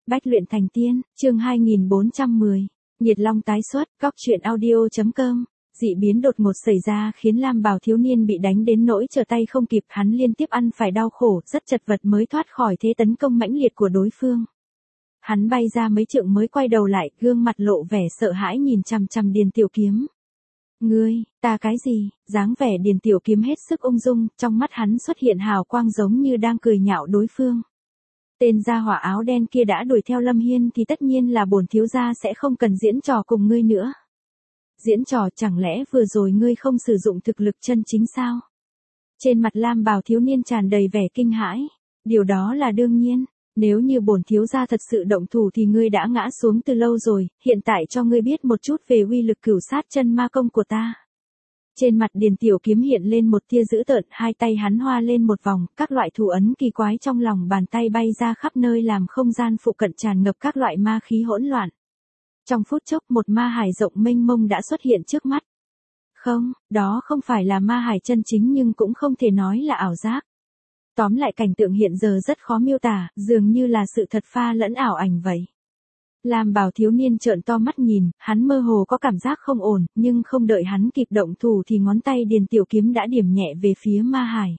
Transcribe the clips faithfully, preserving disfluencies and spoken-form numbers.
Bách luyện thành tiên, chương hai nghìn bốn trăm mười. Nhiệt long tái xuất, góc truyện audio.com. Dị biến đột ngột xảy ra khiến Lam Bào thiếu niên bị đánh đến nỗi trở tay không kịp, hắn liên tiếp ăn phải đau khổ, rất chật vật mới thoát khỏi thế tấn công mãnh liệt của đối phương. Hắn bay ra mấy trượng mới quay đầu lại, gương mặt lộ vẻ sợ hãi nhìn chằm chằm Điền Tiểu Kiếm. Ngươi, ta cái gì? Dáng vẻ Điền Tiểu Kiếm hết sức ung dung, trong mắt hắn xuất hiện hào quang giống như đang cười nhạo đối phương. Tên gia hỏa áo đen kia đã đuổi theo Lâm Hiên thì tất nhiên là bổn thiếu gia sẽ không cần diễn trò cùng ngươi nữa. Diễn trò, chẳng lẽ vừa rồi ngươi không sử dụng thực lực chân chính sao? Trên mặt Lam Bào thiếu niên tràn đầy vẻ kinh hãi. Điều đó là đương nhiên, nếu như bổn thiếu gia thật sự động thủ thì ngươi đã ngã xuống từ lâu rồi, hiện tại cho ngươi biết một chút về uy lực cửu sát chân ma công của ta. Trên mặt Điền Tiểu Kiếm hiện lên một tia dữ tợn, hai tay hắn hoa lên một vòng, các loại thủ ấn kỳ quái trong lòng bàn tay bay ra khắp nơi làm không gian phụ cận tràn ngập các loại ma khí hỗn loạn. Trong phút chốc một ma hải rộng mênh mông đã xuất hiện trước mắt. Không, đó không phải là ma hải chân chính nhưng cũng không thể nói là ảo giác. Tóm lại cảnh tượng hiện giờ rất khó miêu tả, dường như là sự thật pha lẫn ảo ảnh vậy. Lam Bào thiếu niên trợn to mắt nhìn, hắn mơ hồ có cảm giác không ổn, nhưng không đợi hắn kịp động thủ thì ngón tay Điền Tiểu Kiếm đã điểm nhẹ về phía ma hải.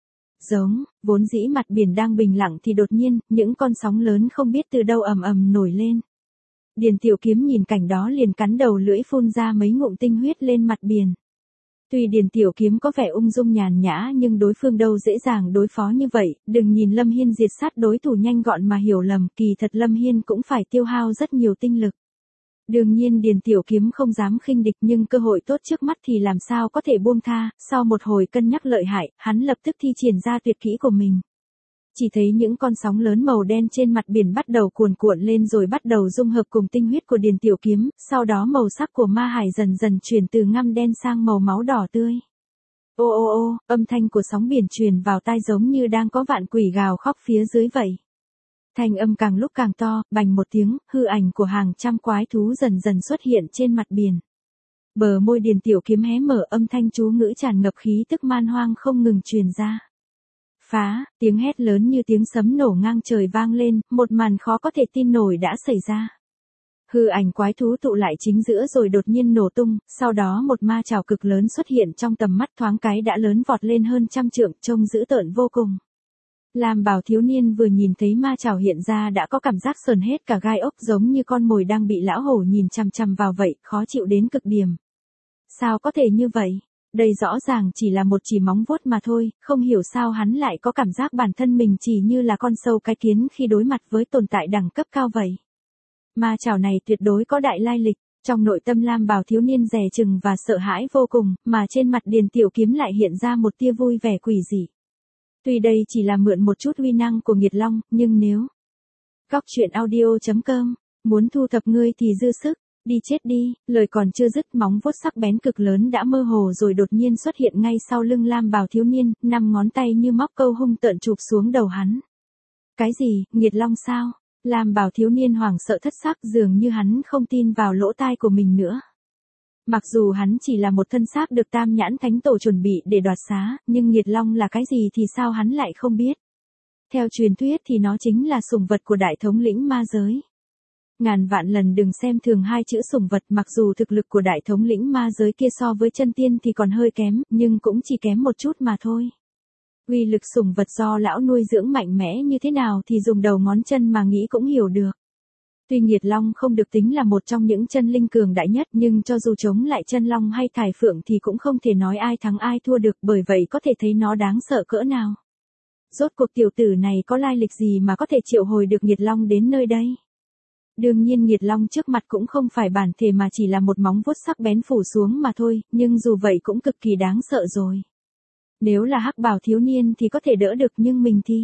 Giống, vốn dĩ mặt biển đang bình lặng thì đột nhiên, những con sóng lớn không biết từ đâu ầm ầm nổi lên. Điền Tiểu Kiếm nhìn cảnh đó liền cắn đầu lưỡi phun ra mấy ngụm tinh huyết lên mặt biển. Tuy Điền Tiểu Kiếm có vẻ ung dung nhàn nhã nhưng đối phương đâu dễ dàng đối phó như vậy, đừng nhìn Lâm Hiên diệt sát đối thủ nhanh gọn mà hiểu lầm, kỳ thật Lâm Hiên cũng phải tiêu hao rất nhiều tinh lực. Đương nhiên Điền Tiểu Kiếm không dám khinh địch nhưng cơ hội tốt trước mắt thì làm sao có thể buông tha, sau một hồi cân nhắc lợi hại, hắn lập tức thi triển ra tuyệt kỹ của mình. Chỉ thấy những con sóng lớn màu đen trên mặt biển bắt đầu cuồn cuộn lên rồi bắt đầu dung hợp cùng tinh huyết của Điền Tiểu Kiếm, sau đó màu sắc của ma hải dần dần chuyển từ ngăm đen sang màu máu đỏ tươi. Ô ô ô, âm thanh của sóng biển truyền vào tai giống như đang có vạn quỷ gào khóc phía dưới vậy. Thanh âm càng lúc càng to, bành một tiếng, hư ảnh của hàng trăm quái thú dần dần xuất hiện trên mặt biển. Bờ môi Điền Tiểu Kiếm hé mở, âm thanh chú ngữ tràn ngập khí tức man hoang không ngừng truyền ra. Phá, tiếng hét lớn như tiếng sấm nổ ngang trời vang lên, một màn khó có thể tin nổi đã xảy ra. Hư ảnh quái thú tụ lại chính giữa rồi đột nhiên nổ tung, sau đó một ma chảo cực lớn xuất hiện trong tầm mắt, thoáng cái đã lớn vọt lên hơn trăm trượng, trông dữ tợn vô cùng. Lam Bào thiếu niên vừa nhìn thấy ma chảo hiện ra đã có cảm giác sờn hết cả gai ốc, giống như con mồi đang bị lão hổ nhìn chằm chằm vào vậy, khó chịu đến cực điểm. Sao có thể như vậy? Đây rõ ràng chỉ là một chỉ móng vuốt mà thôi, không hiểu sao hắn lại có cảm giác bản thân mình chỉ như là con sâu cái kiến khi đối mặt với tồn tại đẳng cấp cao vậy. Ma chảo này tuyệt đối có đại lai lịch, trong nội tâm Lam Bào thiếu niên dè chừng và sợ hãi vô cùng, mà trên mặt Điền Tiểu Kiếm lại hiện ra một tia vui vẻ quỷ dị. Tuy đây chỉ là mượn một chút uy năng của Nghiệt Long, nhưng nếu góc truyện audio.com muốn thu thập ngươi thì dư sức. Đi chết đi, lời còn chưa dứt móng vuốt sắc bén cực lớn đã mơ hồ rồi đột nhiên xuất hiện ngay sau lưng Lam Bào thiếu niên, năm ngón tay như móc câu hung tợn chụp xuống đầu hắn. Cái gì, Nghiệt Long sao? Lam Bào thiếu niên hoảng sợ thất sắc, dường như hắn không tin vào lỗ tai của mình nữa. Mặc dù hắn chỉ là một thân xác được Tam Nhãn Thánh Tổ chuẩn bị để đoạt xá, nhưng Nghiệt Long là cái gì thì sao hắn lại không biết? Theo truyền thuyết thì nó chính là sủng vật của đại thống lĩnh ma giới. Ngàn vạn lần đừng xem thường hai chữ sủng vật, mặc dù thực lực của đại thống lĩnh ma giới kia so với chân tiên thì còn hơi kém, nhưng cũng chỉ kém một chút mà thôi. Uy lực sủng vật do lão nuôi dưỡng mạnh mẽ như thế nào thì dùng đầu ngón chân mà nghĩ cũng hiểu được. Tuy Nghiệt Long không được tính là một trong những chân linh cường đại nhất, nhưng cho dù chống lại chân long hay thải phượng thì cũng không thể nói ai thắng ai thua được, bởi vậy có thể thấy nó đáng sợ cỡ nào. Rốt cuộc tiểu tử này có lai lịch gì mà có thể triệu hồi được Nghiệt Long đến nơi đây? Đương nhiên Nghiệt Long trước mặt cũng không phải bản thể mà chỉ là một móng vuốt sắc bén phủ xuống mà thôi, nhưng dù vậy cũng cực kỳ đáng sợ rồi. Nếu là Hắc Bào thiếu niên thì có thể đỡ được, nhưng mình thì...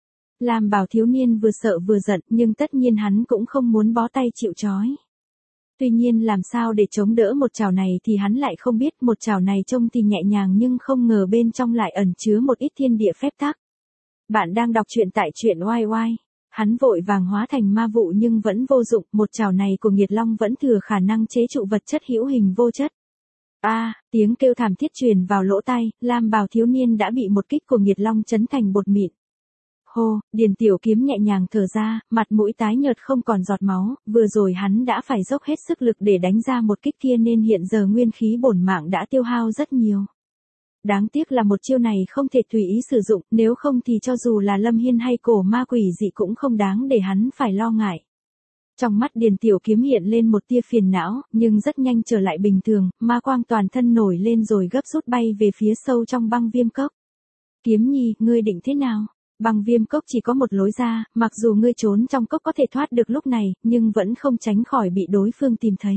Lam Bào thiếu niên vừa sợ vừa giận, nhưng tất nhiên hắn cũng không muốn bó tay chịu trói. Tuy nhiên làm sao để chống đỡ một chảo này thì hắn lại không biết, một chảo này trông thì nhẹ nhàng nhưng không ngờ bên trong lại ẩn chứa một ít thiên địa phép tắc. Bạn đang đọc truyện tại truyện oai oai. Hắn vội vàng hóa thành ma vụ nhưng vẫn vô dụng, một chảo này của Nghiệt Long vẫn thừa khả năng chế trụ vật chất hữu hình vô chất. A, à, tiếng kêu thảm thiết truyền vào lỗ tai, Lam Bào thiếu niên đã bị một kích của Nghiệt Long chấn thành bột mịn. Hô, Điền Tiểu Kiếm nhẹ nhàng thở ra, mặt mũi tái nhợt không còn giọt máu, vừa rồi hắn đã phải dốc hết sức lực để đánh ra một kích kia nên hiện giờ nguyên khí bổn mạng đã tiêu hao rất nhiều. Đáng tiếc là một chiêu này không thể tùy ý sử dụng, nếu không thì cho dù là Lâm Hiên hay cổ ma quỷ dị cũng không đáng để hắn phải lo ngại. Trong mắt Điền Tiểu Kiếm hiện lên một tia phiền não, nhưng rất nhanh trở lại bình thường, ma quang toàn thân nổi lên rồi gấp rút bay về phía sâu trong băng viêm cốc. Kiếm Nhi, ngươi định thế nào? Băng viêm cốc chỉ có một lối ra, mặc dù ngươi trốn trong cốc có thể thoát được lúc này, nhưng vẫn không tránh khỏi bị đối phương tìm thấy.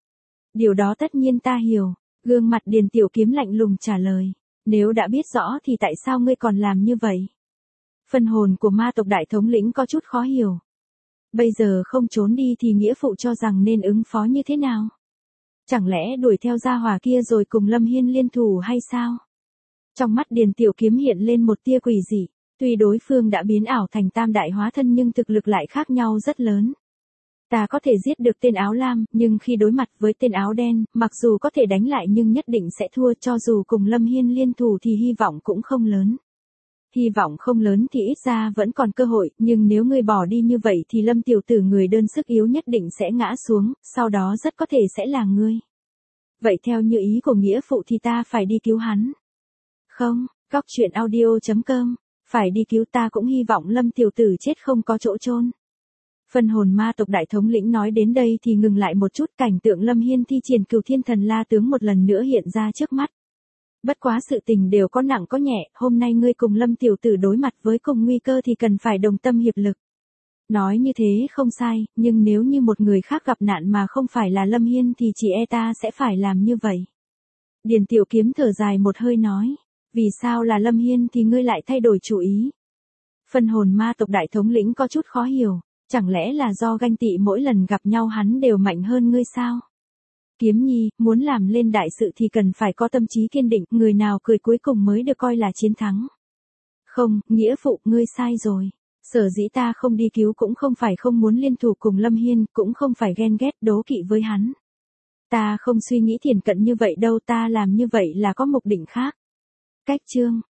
Điều đó tất nhiên ta hiểu. Gương mặt Điền Tiểu Kiếm lạnh lùng trả lời. Nếu đã biết rõ thì tại sao ngươi còn làm như vậy? Phân hồn của ma tộc đại thống lĩnh có chút khó hiểu. Bây giờ không trốn đi thì nghĩa phụ cho rằng nên ứng phó như thế nào? Chẳng lẽ đuổi theo gia hỏa kia rồi cùng Lâm Hiên liên thủ hay sao? Trong mắt Điền Tiểu Kiếm hiện lên một tia quỷ dị. Tuy đối phương đã biến ảo thành tam đại hóa thân nhưng thực lực lại khác nhau rất lớn. Ta có thể giết được tên áo lam, nhưng khi đối mặt với tên áo đen, mặc dù có thể đánh lại nhưng nhất định sẽ thua, cho dù cùng Lâm Hiên liên thủ thì hy vọng cũng không lớn. Hy vọng không lớn thì ít ra vẫn còn cơ hội, nhưng nếu ngươi bỏ đi như vậy thì Lâm tiểu tử người đơn sức yếu nhất định sẽ ngã xuống, sau đó rất có thể sẽ là ngươi. Vậy theo như ý của nghĩa phụ thì ta phải đi cứu hắn. Không, Cóc Truyện Audio chấm com, phải đi cứu, ta cũng hy vọng Lâm tiểu tử chết không có chỗ chôn. Phân hồn ma tộc đại thống lĩnh nói đến đây thì ngừng lại một chút, cảnh tượng Lâm Hiên thi triển Cửu Thiên Thần La tướng một lần nữa hiện ra trước mắt. Bất quá sự tình đều có nặng có nhẹ, hôm nay ngươi cùng Lâm tiểu tử đối mặt với cùng nguy cơ thì cần phải đồng tâm hiệp lực. Nói như thế không sai, nhưng nếu như một người khác gặp nạn mà không phải là Lâm Hiên thì chỉ e ta sẽ phải làm như vậy. Điền Tiểu Kiếm thở dài một hơi nói, vì sao là Lâm Hiên thì ngươi lại thay đổi chủ ý? Phân hồn ma tộc đại thống lĩnh có chút khó hiểu. Chẳng lẽ là do ganh tị mỗi lần gặp nhau hắn đều mạnh hơn ngươi sao? Kiếm Nhi, muốn làm lên đại sự thì cần phải có tâm trí kiên định, người nào cười cuối cùng mới được coi là chiến thắng. Không, nghĩa phụ, ngươi sai rồi. Sở dĩ ta không đi cứu cũng không phải không muốn liên thủ cùng Lâm Hiên, cũng không phải ghen ghét đố kỵ với hắn. Ta không suy nghĩ thiển cận như vậy đâu, ta làm như vậy là có mục đích khác. Cách chương